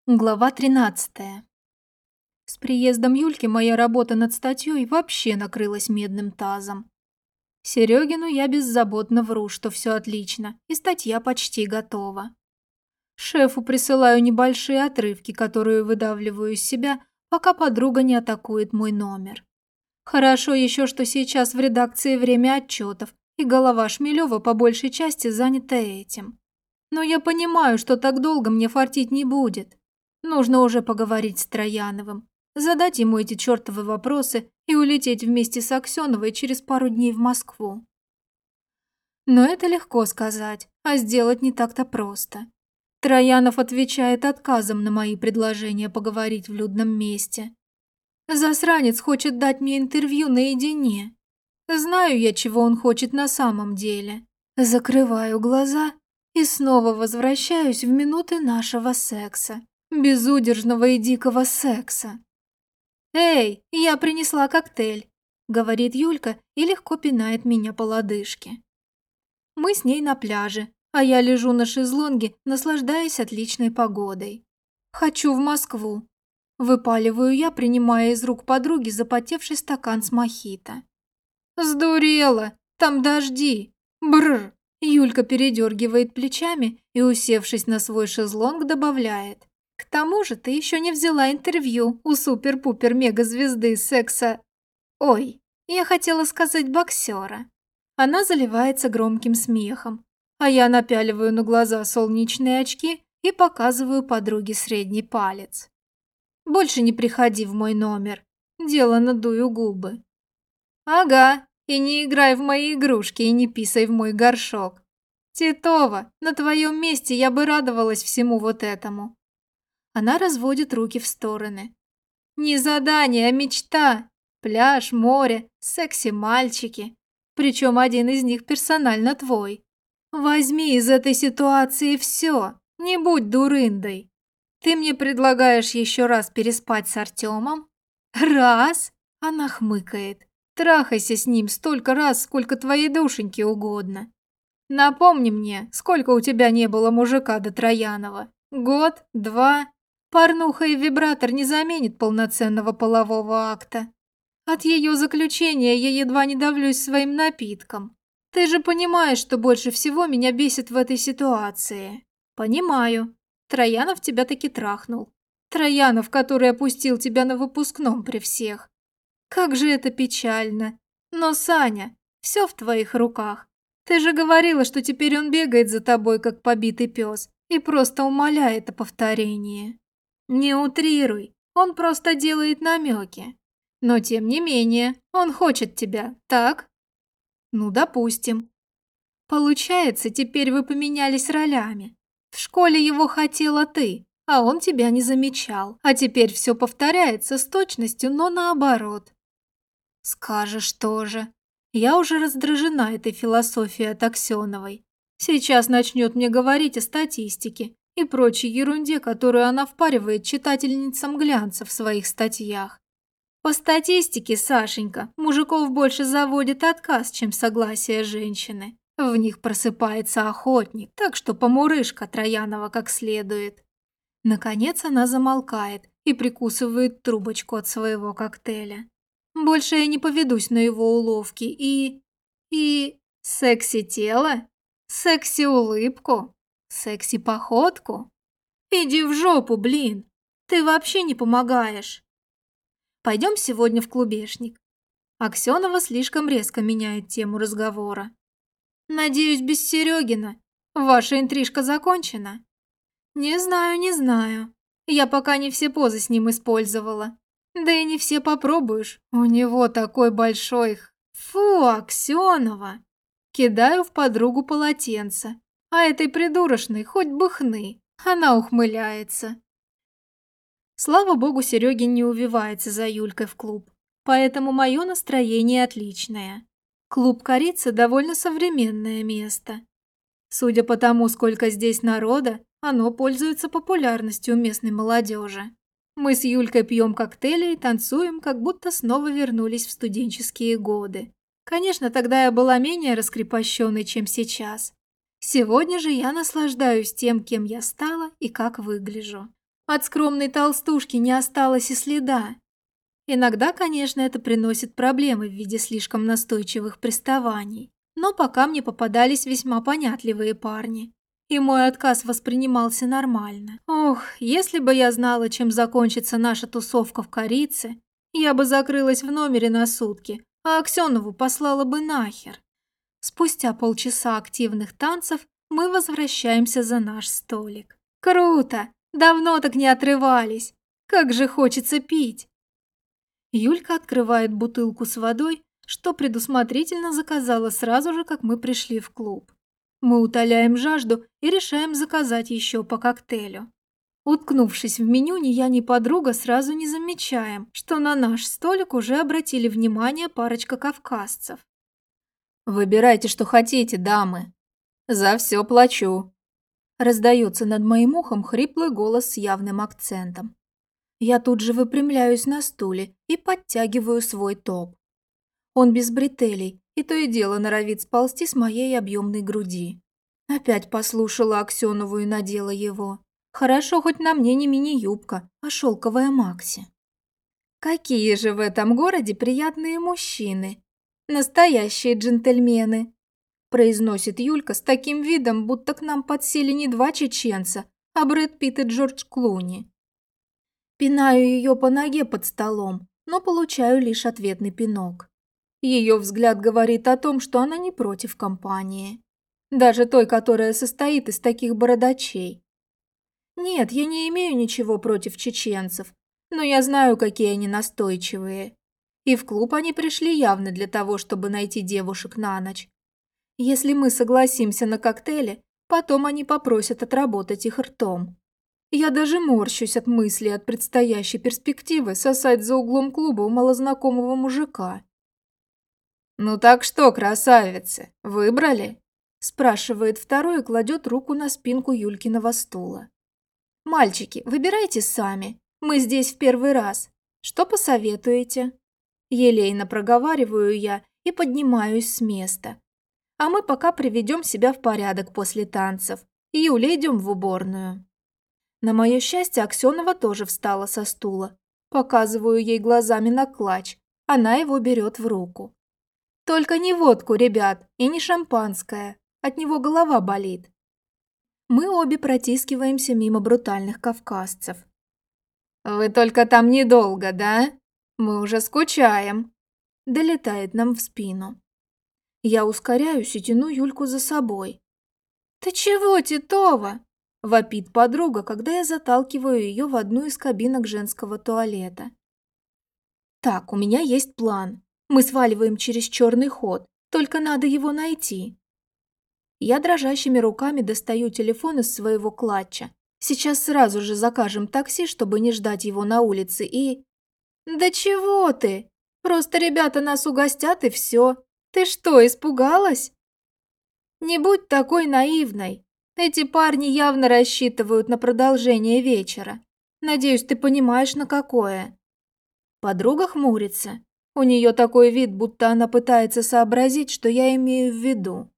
Глава 13. С приездом Юльки моя работа над статьей вообще накрылась медным тазом. Серёгину я беззаботно вру, что все отлично, и статья почти готова. Шефу присылаю небольшие отрывки, которые выдавливаю из себя, пока подруга не атакует мой номер. Хорошо еще, что сейчас в редакции время отчетов, и голова Шмелева по большей части занята этим. Но я понимаю, что так долго мне фартить не будет. Нужно уже поговорить с Трояновым, задать ему эти чертовы вопросы и улететь вместе с Аксеновой через пару дней в Москву. Но это легко сказать, а сделать не так-то просто. Троянов отвечает отказом на мои предложения поговорить в людном месте. Засранец хочет дать мне интервью наедине. Знаю я, чего он хочет на самом деле. Закрываю глаза и снова возвращаюсь в минуты нашего секса. Безудержного и дикого секса. «Эй, я принесла коктейль», — говорит Юлька и легко пинает меня по лодыжке. Мы с ней на пляже, а я лежу на шезлонге, наслаждаясь отличной погодой. «Хочу в Москву», — выпаливаю я, принимая из рук подруги запотевший стакан с мохито. «Сдурела! Там дожди! Бррр!» Юлька передергивает плечами и, усевшись на свой шезлонг, добавляет. «К тому же ты еще не взяла интервью у супер-пупер-мега-звезды секса... Ой, я хотела сказать боксера». Она заливается громким смехом, а я напяливаю на глаза солнечные очки и показываю подруге средний палец. «Больше не приходи в мой номер. Делано дую губы». «Ага, и не играй в мои игрушки и не писай в мой горшок. Титова, на твоем месте я бы радовалась всему вот этому». Она разводит руки в стороны. «Не задание, а мечта. Пляж, море, секси-мальчики. Причем один из них персонально твой. Возьми из этой ситуации все, не будь дурындой. Ты мне предлагаешь еще раз переспать с Артемом? Раз?» Она хмыкает. «Трахайся с ним столько раз, сколько твоей душеньке угодно. Напомни мне, сколько у тебя не было мужика до Троянова? Год? Два? Порнуха и вибратор не заменит полноценного полового акта. От ее заключения я едва не давлюсь своим напитком. Ты же понимаешь, что больше всего меня бесит в этой ситуации». «Понимаю. Троянов тебя таки трахнул. Троянов, который опустил тебя на выпускном при всех. Как же это печально. Но, Саня, все в твоих руках. Ты же говорила, что теперь он бегает за тобой, как побитый пес, и просто умоляет о повторении. Не утрируй, он просто делает намеки. Но тем не менее, он хочет тебя, так? Ну, допустим. Получается, теперь вы поменялись ролями. В школе его хотела ты, а он тебя не замечал. А теперь все повторяется с точностью, но наоборот. Скажешь тоже. Я уже раздражена этой философией от Аксеновой. Сейчас начнет мне говорить о статистике и прочей ерунде, которую она впаривает читательницам глянца в своих статьях. По статистике, Сашенька, мужиков больше заводит отказ, чем согласие женщины. В них просыпается охотник, так что помурышка Троянова как следует. Наконец она замолкает и прикусывает трубочку от своего коктейля. Больше я не поведусь на его уловки и секси-тело, секси-улыбку, секси-походку. Иди в жопу, блин, ты вообще не помогаешь. Пойдем сегодня в клубешник. Аксенова слишком резко меняет тему разговора. Надеюсь, без Серегина. Ваша интрижка закончена? Не знаю, не знаю. Я пока не все позы с ним использовала. Да и не все попробуешь. У него такой большой... Фу, Аксенова. Кидаю в подругу полотенце. А этой придурочной хоть бы хны. Она ухмыляется. Слава богу, Серегин не увивается за Юлькой в клуб. Поэтому мое настроение отличное. Клуб «Корица» довольно современное место. Судя по тому, сколько здесь народа, оно пользуется популярностью у местной молодежи. Мы с Юлькой пьем коктейли и танцуем, как будто снова вернулись в студенческие годы. Конечно, тогда я была менее раскрепощенной, чем сейчас. Сегодня же я наслаждаюсь тем, кем я стала и как выгляжу. От скромной толстушки не осталось и следа. Иногда, конечно, это приносит проблемы в виде слишком настойчивых приставаний. Но пока мне попадались весьма понятливые парни. И мой отказ воспринимался нормально. Ох, если бы я знала, чем закончится наша тусовка в Корице, я бы закрылась в номере на сутки, а Аксенову послала бы нахер. Спустя полчаса активных танцев мы возвращаемся за наш столик. Круто! Давно так не отрывались. Как же хочется пить. Юлька открывает бутылку с водой, что предусмотрительно заказала сразу же, как мы пришли в клуб. Мы утоляем жажду и решаем заказать еще по коктейлю. Уткнувшись в меню, ни я, ни подруга сразу не замечаем, что на наш столик уже обратили внимание парочка кавказцев. «Выбирайте, что хотите, дамы. За все плачу», – раздается над моим ухом хриплый голос с явным акцентом. Я тут же выпрямляюсь на стуле и подтягиваю свой топ. Он без бретелей, и то и дело норовит сползти с моей объемной груди. Опять послушала Аксенову и надела его. Хорошо, хоть на мне не мини-юбка, а шелковая макси. Какие же в этом городе приятные мужчины. Настоящие джентльмены. Произносит Юлька с таким видом, будто к нам подсели не два чеченца, а Брэд Питт и Джордж Клуни. Пинаю ее по ноге под столом, но получаю лишь ответный пинок. Ее взгляд говорит о том, что она не против компании. Даже той, которая состоит из таких бородачей. Нет, я не имею ничего против чеченцев, но я знаю, какие они настойчивые. И в клуб они пришли явно для того, чтобы найти девушек на ночь. Если мы согласимся на коктейле, потом они попросят отработать их ртом. Я даже морщусь от мысли от предстоящей перспективы сосать за углом клуба у малознакомого мужика. «Ну так что, красавицы, выбрали?» – спрашивает второй и кладет руку на спинку Юлькиного стула. «Мальчики, выбирайте сами, мы здесь в первый раз. Что посоветуете?» Елейно проговариваю я и поднимаюсь с места. А мы пока приведем себя в порядок после танцев. Юля, идем в уборную. На мое счастье, Аксенова тоже встала со стула. Показываю ей глазами на клатч. Она его берет в руку. Только не водку, ребят, и не шампанское. От него голова болит. Мы обе протискиваемся мимо брутальных кавказцев. «Вы только там недолго, да? Мы уже скучаем», – долетает нам в спину. Я ускоряюсь и тяну Юльку за собой. «Ты чего, Титова?» – вопит подруга, когда я заталкиваю ее в одну из кабинок женского туалета. «Так, у меня есть план. Мы сваливаем через черный ход, только надо его найти». Я дрожащими руками достаю телефон из своего клатча. Сейчас сразу же закажем такси, чтобы не ждать его на улице, и... «Да чего ты? Просто ребята нас угостят и все. Ты что, испугалась?» «Не будь такой наивной. Эти парни явно рассчитывают на продолжение вечера. Надеюсь, ты понимаешь, на какое». Подруга хмурится. У нее такой вид, будто она пытается сообразить, что я имею в виду.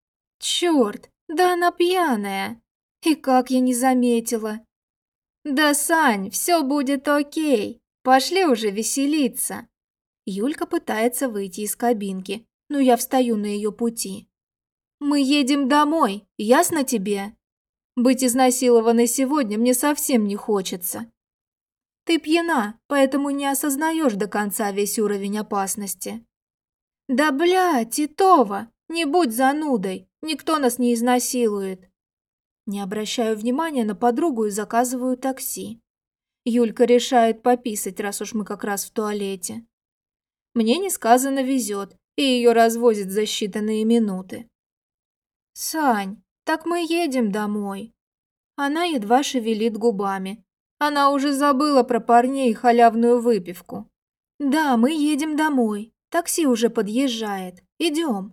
Черт, да она пьяная. И как я не заметила. «Да, Сань, все будет окей. Пошли уже веселиться». Юлька пытается выйти из кабинки, но я встаю на ее пути. «Мы едем домой, ясно тебе? Быть изнасилованной сегодня мне совсем не хочется. Ты пьяна, поэтому не осознаешь до конца весь уровень опасности». «Да бля, Титова, не будь занудой, никто нас не изнасилует». Не обращаю внимания на подругу и заказываю такси. Юлька решает пописать, раз уж мы как раз в туалете. Мне несказанно везет, и ее развозят за считанные минуты. «Сань, так мы едем домой». Она едва шевелит губами. Она уже забыла про парней и халявную выпивку. «Да, мы едем домой. Такси уже подъезжает. Идем».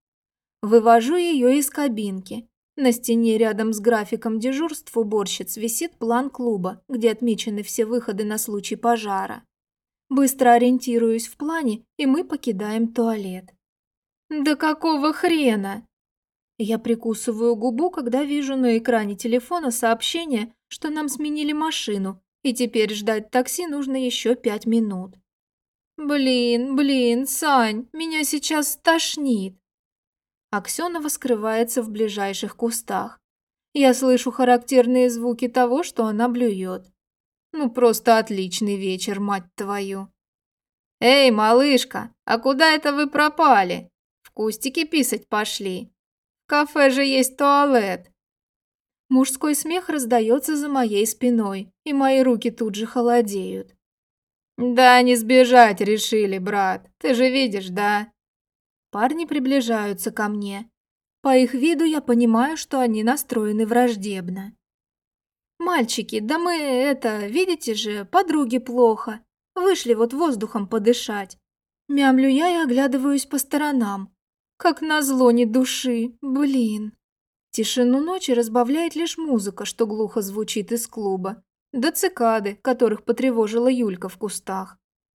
Вывожу ее из кабинки. На стене рядом с графиком дежурств уборщиц висит план клуба, где отмечены все выходы на случай пожара. Быстро ориентируюсь в плане, и мы покидаем туалет. «Да какого хрена?» Я прикусываю губу, когда вижу на экране телефона сообщение, что нам сменили машину, и теперь ждать такси нужно еще 5 минут. Блин, Сань, меня сейчас стошнит. Аксенова скрывается в ближайших кустах. Я слышу характерные звуки того, что она блюет. Ну, просто отличный вечер, мать твою. Эй, малышка, а куда это вы пропали? В кустики писать пошли. В кафе же есть туалет. Мужской смех раздается за моей спиной, и мои руки тут же холодеют. Да не сбежать решили, брат, ты же видишь, да? Парни приближаются ко мне. По их виду я понимаю, что они настроены враждебно. «Мальчики, да мы, видите же, подруге плохо. Вышли вот воздухом подышать». Мямлю я и оглядываюсь по сторонам. Как назло ни души, блин. Тишину ночи разбавляет лишь музыка, что глухо звучит из клуба, да цикады, которых потревожила Юлька в кустах.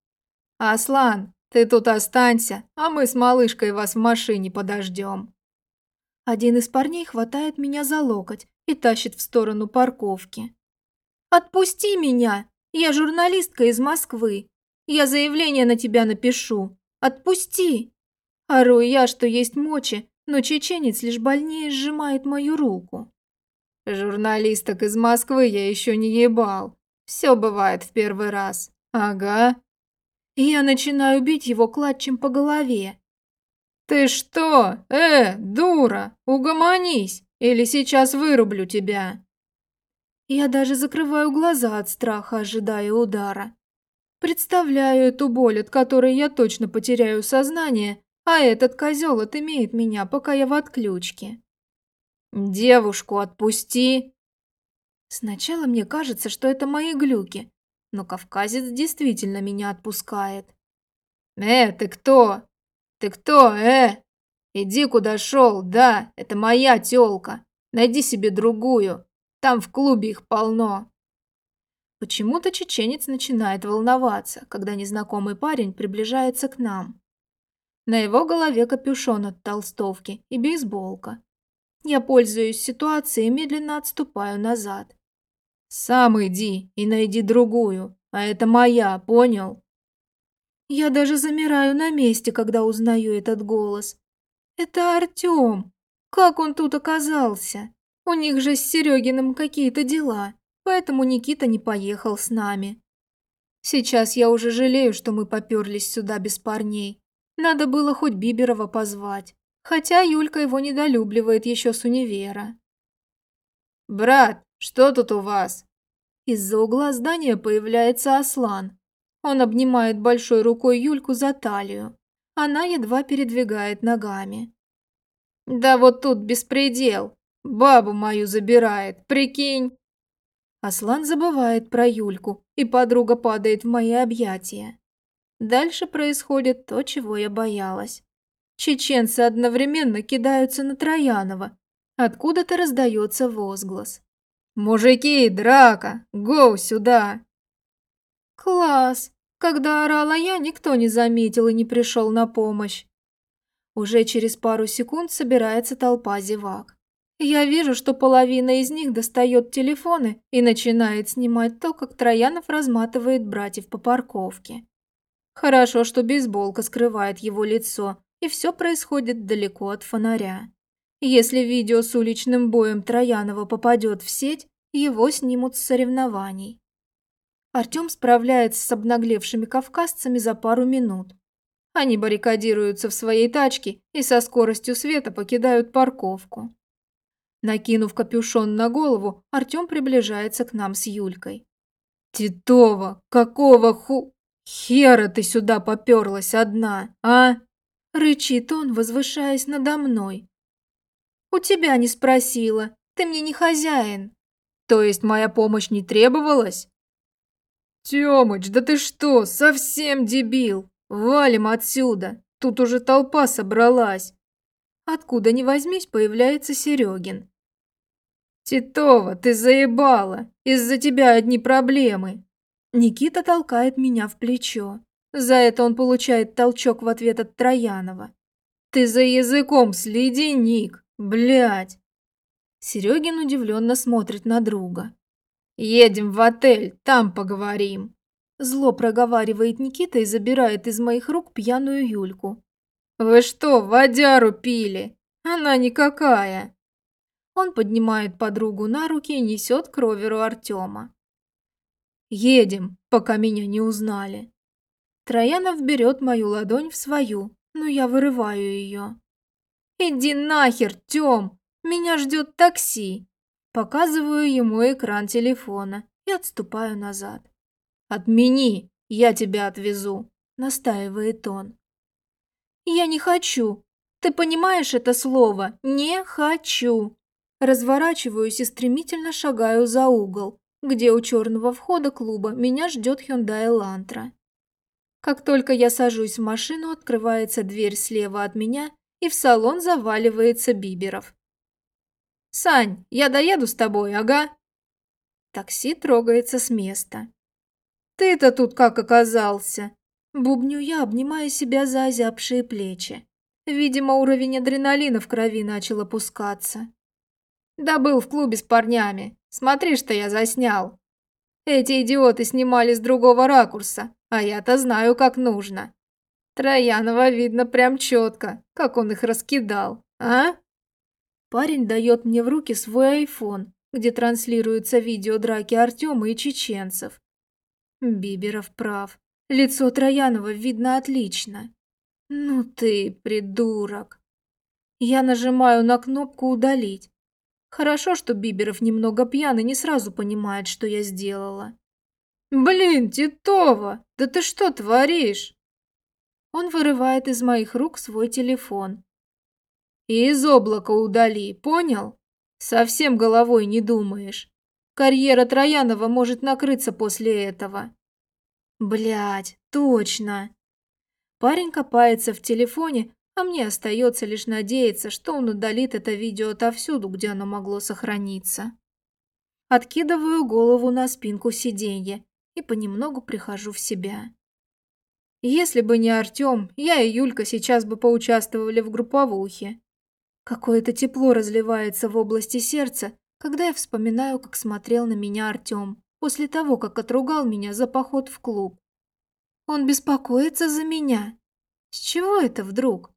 «Аслан, ты тут останься, а мы с малышкой вас в машине подождем». Один из парней хватает меня за локоть и тащит в сторону парковки. «Отпусти меня! Я журналистка из Москвы. Я заявление на тебя напишу. Отпусти!» Ору я, что есть мочи, но чеченец лишь больнее сжимает мою руку. «Журналисток из Москвы я еще не ебал. Все бывает в первый раз. Ага». Я начинаю бить его клатчем по голове. «Ты что? Дура, угомонись, или сейчас вырублю тебя!» Я даже закрываю глаза от страха, ожидая удара. Представляю эту боль, от которой я точно потеряю сознание, а этот козел отымеет меня, пока я в отключке. «Девушку отпусти!» Сначала мне кажется, что это мои глюки, но кавказец действительно меня отпускает. Ты кто? Ты кто, Иди куда шел, да, это моя тёлка. Найди себе другую, там в клубе их полно». Почему-то чеченец начинает волноваться, когда незнакомый парень приближается к нам. На его голове капюшон от толстовки и бейсболка. Я пользуюсь ситуацией и медленно отступаю назад. «Сам иди и найди другую, а это моя, понял?» Я даже замираю на месте, когда узнаю этот голос. Это Артём. Как он тут оказался? У них же с Серёгиным какие-то дела, поэтому Никита не поехал с нами. Сейчас я уже жалею, что мы попёрлись сюда без парней. Надо было хоть Биберова позвать, хотя Юлька его недолюбливает ещё с универа. «Брат, что тут у вас?» Из-за угла здания появляется Аслан. Он обнимает большой рукой Юльку за талию. Она едва передвигает ногами. «Да вот тут беспредел. Бабу мою забирает, прикинь!» Аслан забывает про Юльку, и подруга падает в мои объятия. Дальше происходит то, чего я боялась. Чеченцы одновременно кидаются на Троянова. Откуда-то раздается возглас. «Мужики, драка! Гоу сюда!» Класс! Когда орала я, никто не заметил и не пришел на помощь. Уже через пару секунд собирается толпа зевак. Я вижу, что половина из них достает телефоны и начинает снимать то, как Троянов разматывает братьев по парковке. Хорошо, что бейсболка скрывает его лицо, и все происходит далеко от фонаря. Если видео с уличным боем Троянова попадет в сеть, его снимут с соревнований. Артём справляется с обнаглевшими кавказцами за пару минут. Они баррикадируются в своей тачке и со скоростью света покидают парковку. Накинув капюшон на голову, Артём приближается к нам с Юлькой. «Титова, какого хера ты сюда попёрлась одна, а?» Рычит он, возвышаясь надо мной. «У тебя не спросила, ты мне не хозяин». «То есть моя помощь не требовалась?» «Тёмыч, да ты что, совсем дебил? Валим отсюда, тут уже толпа собралась». Откуда ни возьмись, появляется Серёгин. «Титова, ты заебала, из-за тебя одни проблемы». Никита толкает меня в плечо. За это он получает толчок в ответ от Троянова. «Ты за языком следи, Ник, Блядь. Серегин удивленно смотрит на друга. «Едем в отель, там поговорим». Зло проговаривает Никита и забирает из моих рук пьяную Юльку. «Вы что, водяру пили? Она никакая!» Он поднимает подругу на руки и несет к роверу Артема. «Едем, пока меня не узнали». Троянов берет мою ладонь в свою, но я вырываю ее. «Иди нахер, Тём! Меня ждет такси!» Показываю ему экран телефона и отступаю назад. «Отмени, я тебя отвезу», – настаивает он. «Я не хочу. Ты понимаешь это слово? Не хочу». Разворачиваюсь и стремительно шагаю за угол, где у черного входа клуба меня ждет Hyundai Elantra. Как только я сажусь в машину, открывается дверь слева от меня, и в салон заваливается Биберов. «Сань, я доеду с тобой, ага». Такси трогается с места. «Ты-то тут как оказался?» Бубню я, обнимая себя за озябшие плечи. Видимо, уровень адреналина в крови начал опускаться. «Да был в клубе с парнями. Смотри, что я заснял. Эти идиоты снимали с другого ракурса, а я-то знаю, как нужно. Троянова видно прям четко, как он их раскидал, а?» Парень дает мне в руки свой айфон, где транслируется видео драки Артема и чеченцев. Биберов прав. Лицо Троянова видно отлично. Ну ты, придурок. Я нажимаю на кнопку «Удалить». Хорошо, что Биберов немного пьян и не сразу понимает, что я сделала. «Блин, Титова, да ты что творишь?» Он вырывает из моих рук свой телефон. «И из облака удали, понял? Совсем головой не думаешь. Карьера Троянова может накрыться после этого». Блядь, точно. Парень копается в телефоне, а мне остается лишь надеяться, что он удалит это видео отовсюду, где оно могло сохраниться. Откидываю голову на спинку сиденья и понемногу прихожу в себя. Если бы не Артем, я и Юлька сейчас бы поучаствовали в групповухе. Какое-то тепло разливается в области сердца, когда я вспоминаю, как смотрел на меня Артем после того, как отругал меня за поход в клуб. Он беспокоится за меня. С чего это вдруг?